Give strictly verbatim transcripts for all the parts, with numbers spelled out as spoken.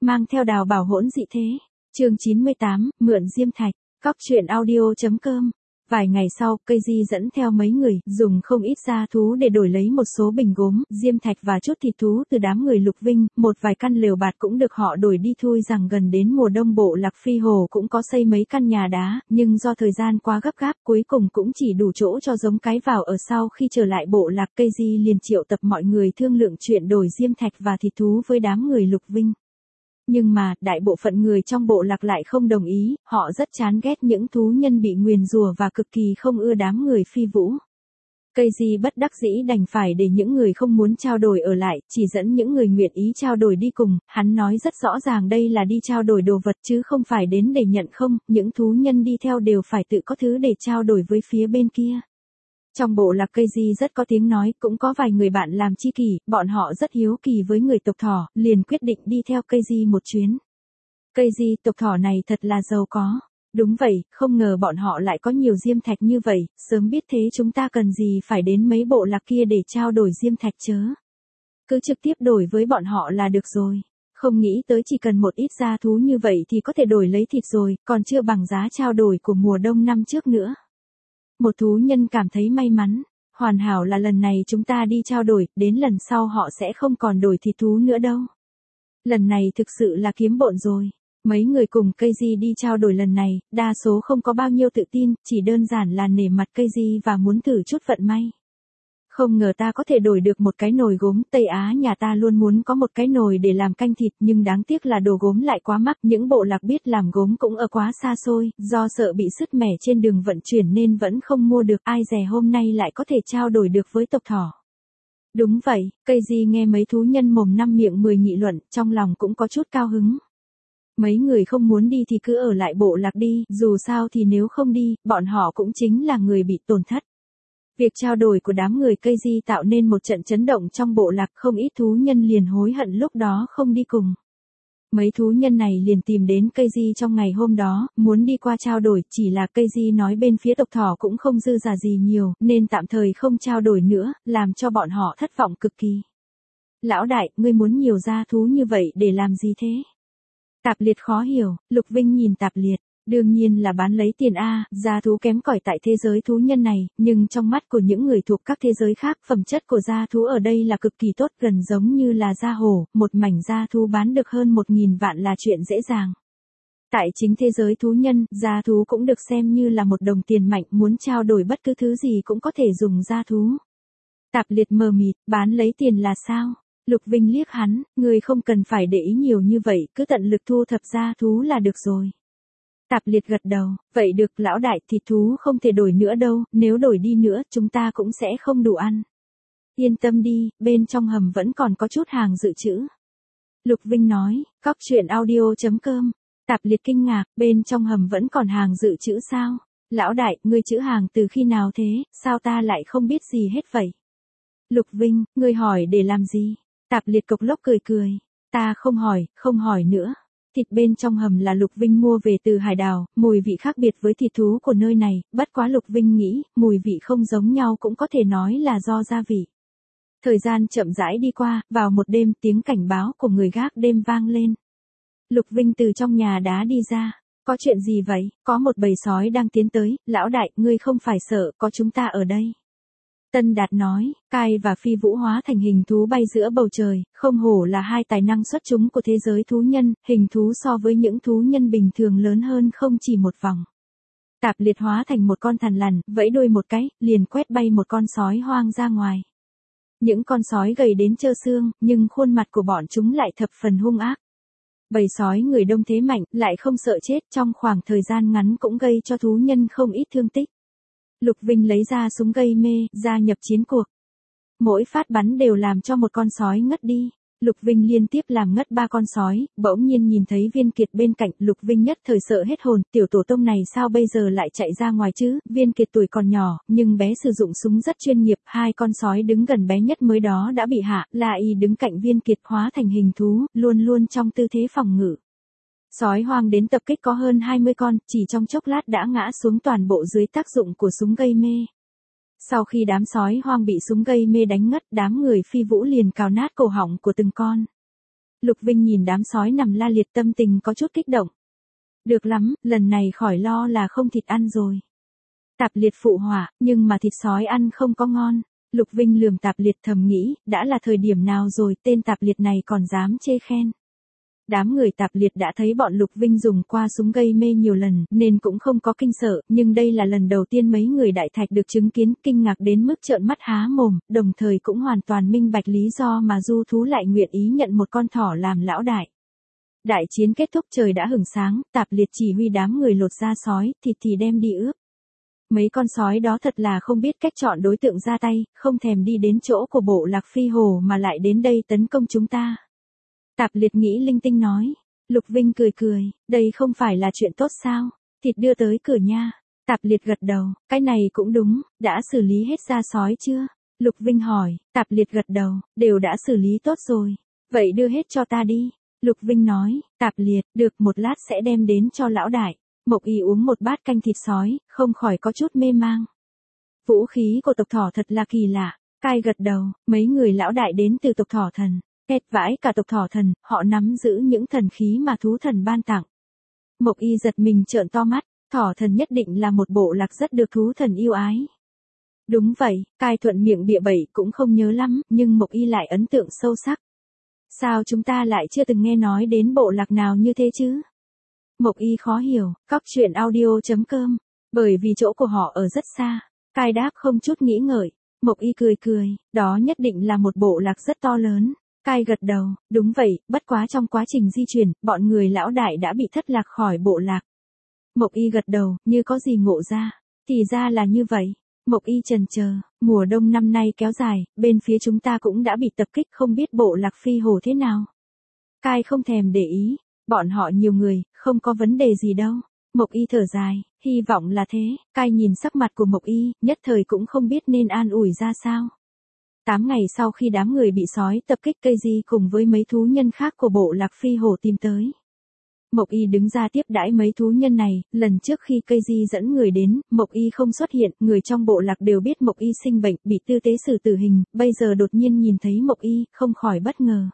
mang theo đào bảo hỗn dị thế. Chương chín mươi tám, mượn diêm thạch. Cóc truyện audio chấm com. Vài ngày sau, cây di dẫn theo mấy người, dùng không ít gia thú để đổi lấy một số bình gốm, diêm thạch và chút thịt thú từ đám người Lục Vinh, một vài căn lều bạt cũng được họ đổi đi. Thui rằng gần đến mùa đông bộ lạc Phi Hồ cũng có xây mấy căn nhà đá, nhưng do thời gian quá gấp gáp cuối cùng cũng chỉ đủ chỗ cho giống cái vào ở. Sau khi trở lại bộ lạc, cây di liền triệu tập mọi người thương lượng chuyện đổi diêm thạch và thịt thú với đám người Lục Vinh. Nhưng mà, đại bộ phận người trong bộ lạc lại không đồng ý, họ rất chán ghét những thú nhân bị nguyền rủa và cực kỳ không ưa đám người Phi Vũ. Cây di bất đắc dĩ đành phải để những người không muốn trao đổi ở lại, chỉ dẫn những người nguyện ý trao đổi đi cùng. Hắn nói rất rõ ràng đây là đi trao đổi đồ vật chứ không phải đến để nhận không, những thú nhân đi theo đều phải tự có thứ để trao đổi với phía bên kia. Trong bộ lạc cây di rất có tiếng nói, cũng có vài người bạn làm tri kỷ, bọn họ rất hiếu kỳ với người tộc thỏ, liền quyết định đi theo cây di một chuyến. Cây di tộc thỏ này thật là giàu có. Đúng vậy, không ngờ bọn họ lại có nhiều diêm thạch như vậy, sớm biết thế chúng ta cần gì phải đến mấy bộ lạc kia để trao đổi diêm thạch chớ. Cứ trực tiếp đổi với bọn họ là được rồi. Không nghĩ tới chỉ cần một ít gia thú như vậy thì có thể đổi lấy thịt rồi, còn chưa bằng giá trao đổi của mùa đông năm trước nữa. Một thú nhân cảm thấy may mắn, hoàn hảo là lần này chúng ta đi trao đổi, đến lần sau họ sẽ không còn đổi thịt thú nữa đâu. Lần này thực sự là kiếm bộn rồi. Mấy người cùng cây di đi trao đổi lần này, đa số không có bao nhiêu tự tin, chỉ đơn giản là nể mặt cây di và muốn thử chút vận may. Không ngờ ta có thể đổi được một cái nồi gốm, Tây Á nhà ta luôn muốn có một cái nồi để làm canh thịt, nhưng đáng tiếc là đồ gốm lại quá mắc, những bộ lạc biết làm gốm cũng ở quá xa xôi, do sợ bị sứt mẻ trên đường vận chuyển nên vẫn không mua được, ai dè hôm nay lại có thể trao đổi được với tộc thỏ. Đúng vậy, cây di nghe mấy thú nhân mồm năm miệng mười nghị luận, trong lòng cũng có chút cao hứng. Mấy người không muốn đi thì cứ ở lại bộ lạc đi, dù sao thì nếu không đi, bọn họ cũng chính là người bị tổn thất. Việc trao đổi của đám người cây di tạo nên một trận chấn động trong bộ lạc, không ít thú nhân liền hối hận lúc đó không đi cùng. Mấy thú nhân này liền tìm đến cây di trong ngày hôm đó, muốn đi qua trao đổi, chỉ là cây di nói bên phía tộc thỏ cũng không dư giả gì nhiều, nên tạm thời không trao đổi nữa, làm cho bọn họ thất vọng cực kỳ. Lão đại, ngươi muốn nhiều gia thú như vậy để làm gì thế? Tạp Liệt khó hiểu, Lục Vinh nhìn Tạp Liệt. Đương nhiên là bán lấy tiền a, gia thú kém cỏi tại thế giới thú nhân này, nhưng trong mắt của những người thuộc các thế giới khác, phẩm chất của gia thú ở đây là cực kỳ tốt, gần giống như là gia hổ, một mảnh gia thú bán được hơn một nghìn vạn là chuyện dễ dàng. Tại chính thế giới thú nhân, gia thú cũng được xem như là một đồng tiền mạnh, muốn trao đổi bất cứ thứ gì cũng có thể dùng gia thú. Tạp Liệt mờ mịt, bán lấy tiền là sao? Lục Vinh liếc hắn, người không cần phải để ý nhiều như vậy, cứ tận lực thu thập gia thú là được rồi. Tạp Liệt gật đầu, vậy được lão đại, thịt thú không thể đổi nữa đâu, nếu đổi đi nữa chúng ta cũng sẽ không đủ ăn. Yên tâm đi, bên trong hầm vẫn còn có chút hàng dự trữ. Lục Vinh nói, cóc truyện audio chấm com. Tạp Liệt kinh ngạc, bên trong hầm vẫn còn hàng dự trữ sao? Lão đại, ngươi trữ hàng từ khi nào thế, sao ta lại không biết gì hết vậy? Lục Vinh, ngươi hỏi để làm gì? Tạp Liệt cộc lốc cười cười, ta không hỏi, không hỏi nữa. Thịt bên trong hầm là Lục Vinh mua về từ hải đảo, mùi vị khác biệt với thịt thú của nơi này, bất quá Lục Vinh nghĩ, mùi vị không giống nhau cũng có thể nói là do gia vị. Thời gian chậm rãi đi qua, vào một đêm tiếng cảnh báo của người gác đêm vang lên. Lục Vinh từ trong nhà đá đi ra, có chuyện gì vậy, có một bầy sói đang tiến tới, lão đại, ngươi không phải sợ, có chúng ta ở đây. Tân Đạt nói, Cai và Phi Vũ hóa thành hình thú bay giữa bầu trời, không hổ là hai tài năng xuất chúng của thế giới thú nhân, hình thú so với những thú nhân bình thường lớn hơn không chỉ một vòng. Tạp Liệt hóa thành một con thằn lằn, vẫy đuôi một cái, liền quét bay một con sói hoang ra ngoài. Những con sói gầy đến trơ xương, nhưng khuôn mặt của bọn chúng lại thập phần hung ác. Bầy sói người đông thế mạnh, lại không sợ chết, trong khoảng thời gian ngắn cũng gây cho thú nhân không ít thương tích. Lục Vinh lấy ra súng gây mê, gia nhập chiến cuộc. Mỗi phát bắn đều làm cho một con sói ngất đi. Lục Vinh liên tiếp làm ngất ba con sói, bỗng nhiên nhìn thấy Viên Kiệt bên cạnh, Lục Vinh nhất thời sợ hết hồn, tiểu tổ tông này sao bây giờ lại chạy ra ngoài chứ? Viên Kiệt tuổi còn nhỏ, nhưng bé sử dụng súng rất chuyên nghiệp, hai con sói đứng gần bé nhất mới đó đã bị hạ, La Y đứng cạnh Viên Kiệt hóa thành hình thú, luôn luôn trong tư thế phòng ngự. Sói hoang đến tập kích có hơn hai mươi con, chỉ trong chốc lát đã ngã xuống toàn bộ dưới tác dụng của súng gây mê. Sau khi đám sói hoang bị súng gây mê đánh ngất, đám người Phi Vũ liền cào nát cổ họng của từng con. Lục Vinh nhìn đám sói nằm la liệt tâm tình có chút kích động. Được lắm, lần này khỏi lo là không thịt ăn rồi. Tạp Liệt phụ họa, nhưng mà thịt sói ăn không có ngon. Lục Vinh lườm Tạp Liệt thầm nghĩ, đã là thời điểm nào rồi tên Tạp Liệt này còn dám chê khen. Đám người Tạp Liệt đã thấy bọn Lục Vinh dùng qua súng gây mê nhiều lần, nên cũng không có kinh sợ, nhưng đây là lần đầu tiên mấy người Đại Thạch được chứng kiến, kinh ngạc đến mức trợn mắt há mồm, đồng thời cũng hoàn toàn minh bạch lý do mà du thú lại nguyện ý nhận một con thỏ làm lão đại. Đại chiến kết thúc trời đã hửng sáng, Tạp Liệt chỉ huy đám người lột da sói, thịt thì đem đi ướp. Mấy con sói đó thật là không biết cách chọn đối tượng ra tay, không thèm đi đến chỗ của bộ lạc Phi Hồ mà lại đến đây tấn công chúng ta. Tạp Liệt nghĩ linh tinh nói. Lục Vinh cười cười, đây không phải là chuyện tốt sao, thịt đưa tới cửa nha. Tạp Liệt gật đầu, cái này cũng đúng, đã xử lý hết da sói chưa? Lục Vinh hỏi, Tạp Liệt gật đầu, đều đã xử lý tốt rồi. Vậy đưa hết cho ta đi. Lục Vinh nói, Tạp Liệt, được, một lát sẽ đem đến cho lão đại. Mộc Y uống một bát canh thịt sói, không khỏi có chút mê mang. Vũ khí của tộc thỏ thật là kỳ lạ. Cai gật đầu, mấy người lão đại đến từ tộc thỏ thần. Hết vãi cả tộc thỏ thần, họ nắm giữ những thần khí mà thú thần ban tặng. Mộc Y giật mình trợn to mắt, thỏ thần nhất định là một bộ lạc rất được thú thần yêu ái. Đúng vậy, Cai thuận miệng bịa bẫy cũng không nhớ lắm, nhưng Mộc Y lại ấn tượng sâu sắc. Sao chúng ta lại chưa từng nghe nói đến bộ lạc nào như thế chứ? Mộc Y khó hiểu, cóc truyện audio chấm com, bởi vì chỗ của họ ở rất xa. Cai đáp không chút nghĩ ngợi. Mộc Y cười cười, đó nhất định là một bộ lạc rất to lớn. Cai gật đầu, đúng vậy, bất quá trong quá trình di chuyển, bọn người lão đại đã bị thất lạc khỏi bộ lạc. Mộc Y gật đầu, như có gì ngộ ra. Thì ra là như vậy. Mộc Y chần chờ, mùa đông năm nay kéo dài, bên phía chúng ta cũng đã bị tập kích, không biết bộ lạc Phi Hồ thế nào. Cai không thèm để ý, bọn họ nhiều người, không có vấn đề gì đâu. Mộc Y thở dài, hy vọng là thế. Cai nhìn sắc mặt của Mộc Y, nhất thời cũng không biết nên an ủi ra sao. Tám ngày sau khi đám người bị sói tập kích, cây di cùng với mấy thú nhân khác của bộ lạc Phi Hồ tìm tới. Mộc Y đứng ra tiếp đãi mấy thú nhân này, lần trước khi cây di dẫn người đến, Mộc Y không xuất hiện, người trong bộ lạc đều biết Mộc Y sinh bệnh, bị tư tế xử tử hình, bây giờ đột nhiên nhìn thấy Mộc Y, không khỏi bất ngờ.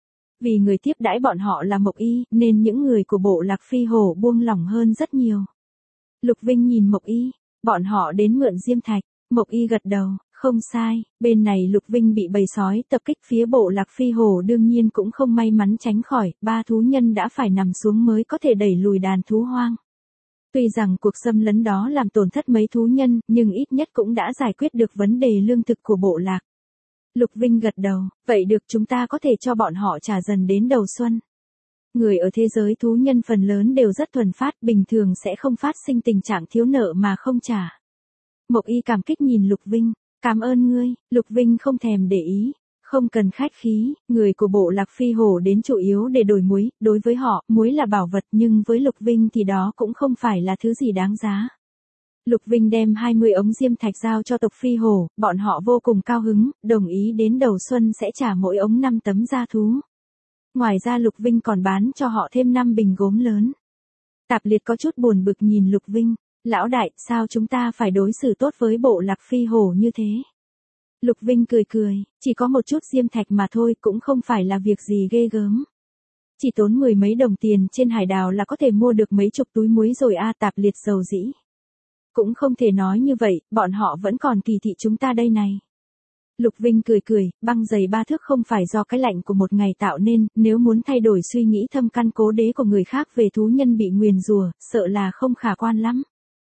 Vì người tiếp đãi bọn họ là Mộc Y, nên những người của bộ lạc Phi Hồ buông lỏng hơn rất nhiều. Lục Vinh nhìn Mộc Y, bọn họ đến mượn diêm thạch. Mộc Y gật đầu, không sai, bên này Lục Vinh bị bầy sói tập kích, phía bộ lạc Phi Hồ đương nhiên cũng không may mắn tránh khỏi, ba thú nhân đã phải nằm xuống mới có thể đẩy lùi đàn thú hoang. Tuy rằng cuộc xâm lấn đó làm tổn thất mấy thú nhân, nhưng ít nhất cũng đã giải quyết được vấn đề lương thực của bộ lạc. Lục Vinh gật đầu, vậy được, chúng ta có thể cho bọn họ trả dần đến đầu xuân. Người ở thế giới thú nhân phần lớn đều rất thuần phát, bình thường sẽ không phát sinh tình trạng thiếu nợ mà không trả. Mộc Y cảm kích nhìn Lục Vinh, cảm ơn ngươi. Lục Vinh không thèm để ý, không cần khách khí, người của bộ lạc Phi Hồ đến chủ yếu để đổi muối, đối với họ, muối là bảo vật, nhưng với Lục Vinh thì đó cũng không phải là thứ gì đáng giá. Lục Vinh đem hai mươi ống diêm thạch giao cho tộc Phi Hồ, bọn họ vô cùng cao hứng, đồng ý đến đầu xuân sẽ trả mỗi ống năm tấm da thú. Ngoài ra Lục Vinh còn bán cho họ thêm năm bình gốm lớn. Tạp Liệt có chút buồn bực nhìn Lục Vinh, lão đại, sao chúng ta phải đối xử tốt với bộ lạc Phi Hồ như thế? Lục Vinh cười cười, chỉ có một chút diêm thạch mà thôi, cũng không phải là việc gì ghê gớm. Chỉ tốn mười mấy đồng tiền trên hải đảo là có thể mua được mấy chục túi muối rồi a. Tạp Liệt dầu dĩ. Cũng không thể nói như vậy, bọn họ vẫn còn kỳ thị chúng ta đây này. Lục Vinh cười cười, băng dày ba thước không phải do cái lạnh của một ngày tạo nên, nếu muốn thay đổi suy nghĩ thâm căn cố đế của người khác về thú nhân bị nguyền rủa, sợ là không khả quan lắm.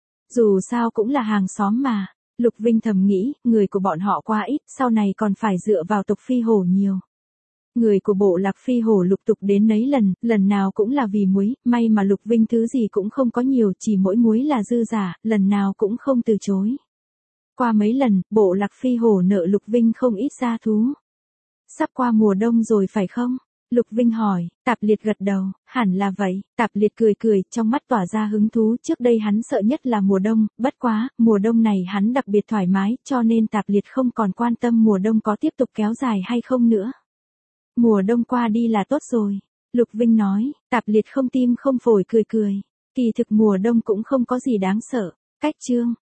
Dù sao cũng là hàng xóm mà. Lục Vinh thầm nghĩ, người của bọn họ quá ít, sau này còn phải dựa vào tộc Phi Hồ nhiều. Người của bộ lạc Phi Hồ lục tục đến nấy lần, lần nào cũng là vì muối, may mà Lục Vinh thứ gì cũng không có nhiều, chỉ mỗi muối là dư giả, lần nào cũng không từ chối. Qua mấy lần, bộ lạc Phi Hồ nợ Lục Vinh không ít gia thú. Sắp qua mùa đông rồi phải không? Lục Vinh hỏi. Tạp Liệt gật đầu, hẳn là vậy. Tạp Liệt cười cười, trong mắt tỏa ra hứng thú, trước đây hắn sợ nhất là mùa đông, bất quá, mùa đông này hắn đặc biệt thoải mái, cho nên Tạp Liệt không còn quan tâm mùa đông có tiếp tục kéo dài hay không nữa. Mùa đông qua đi là tốt rồi. Lục Vinh nói. Tạp Liệt không tim không phổi cười cười. Kỳ thực mùa đông cũng không có gì đáng sợ. Cách chương.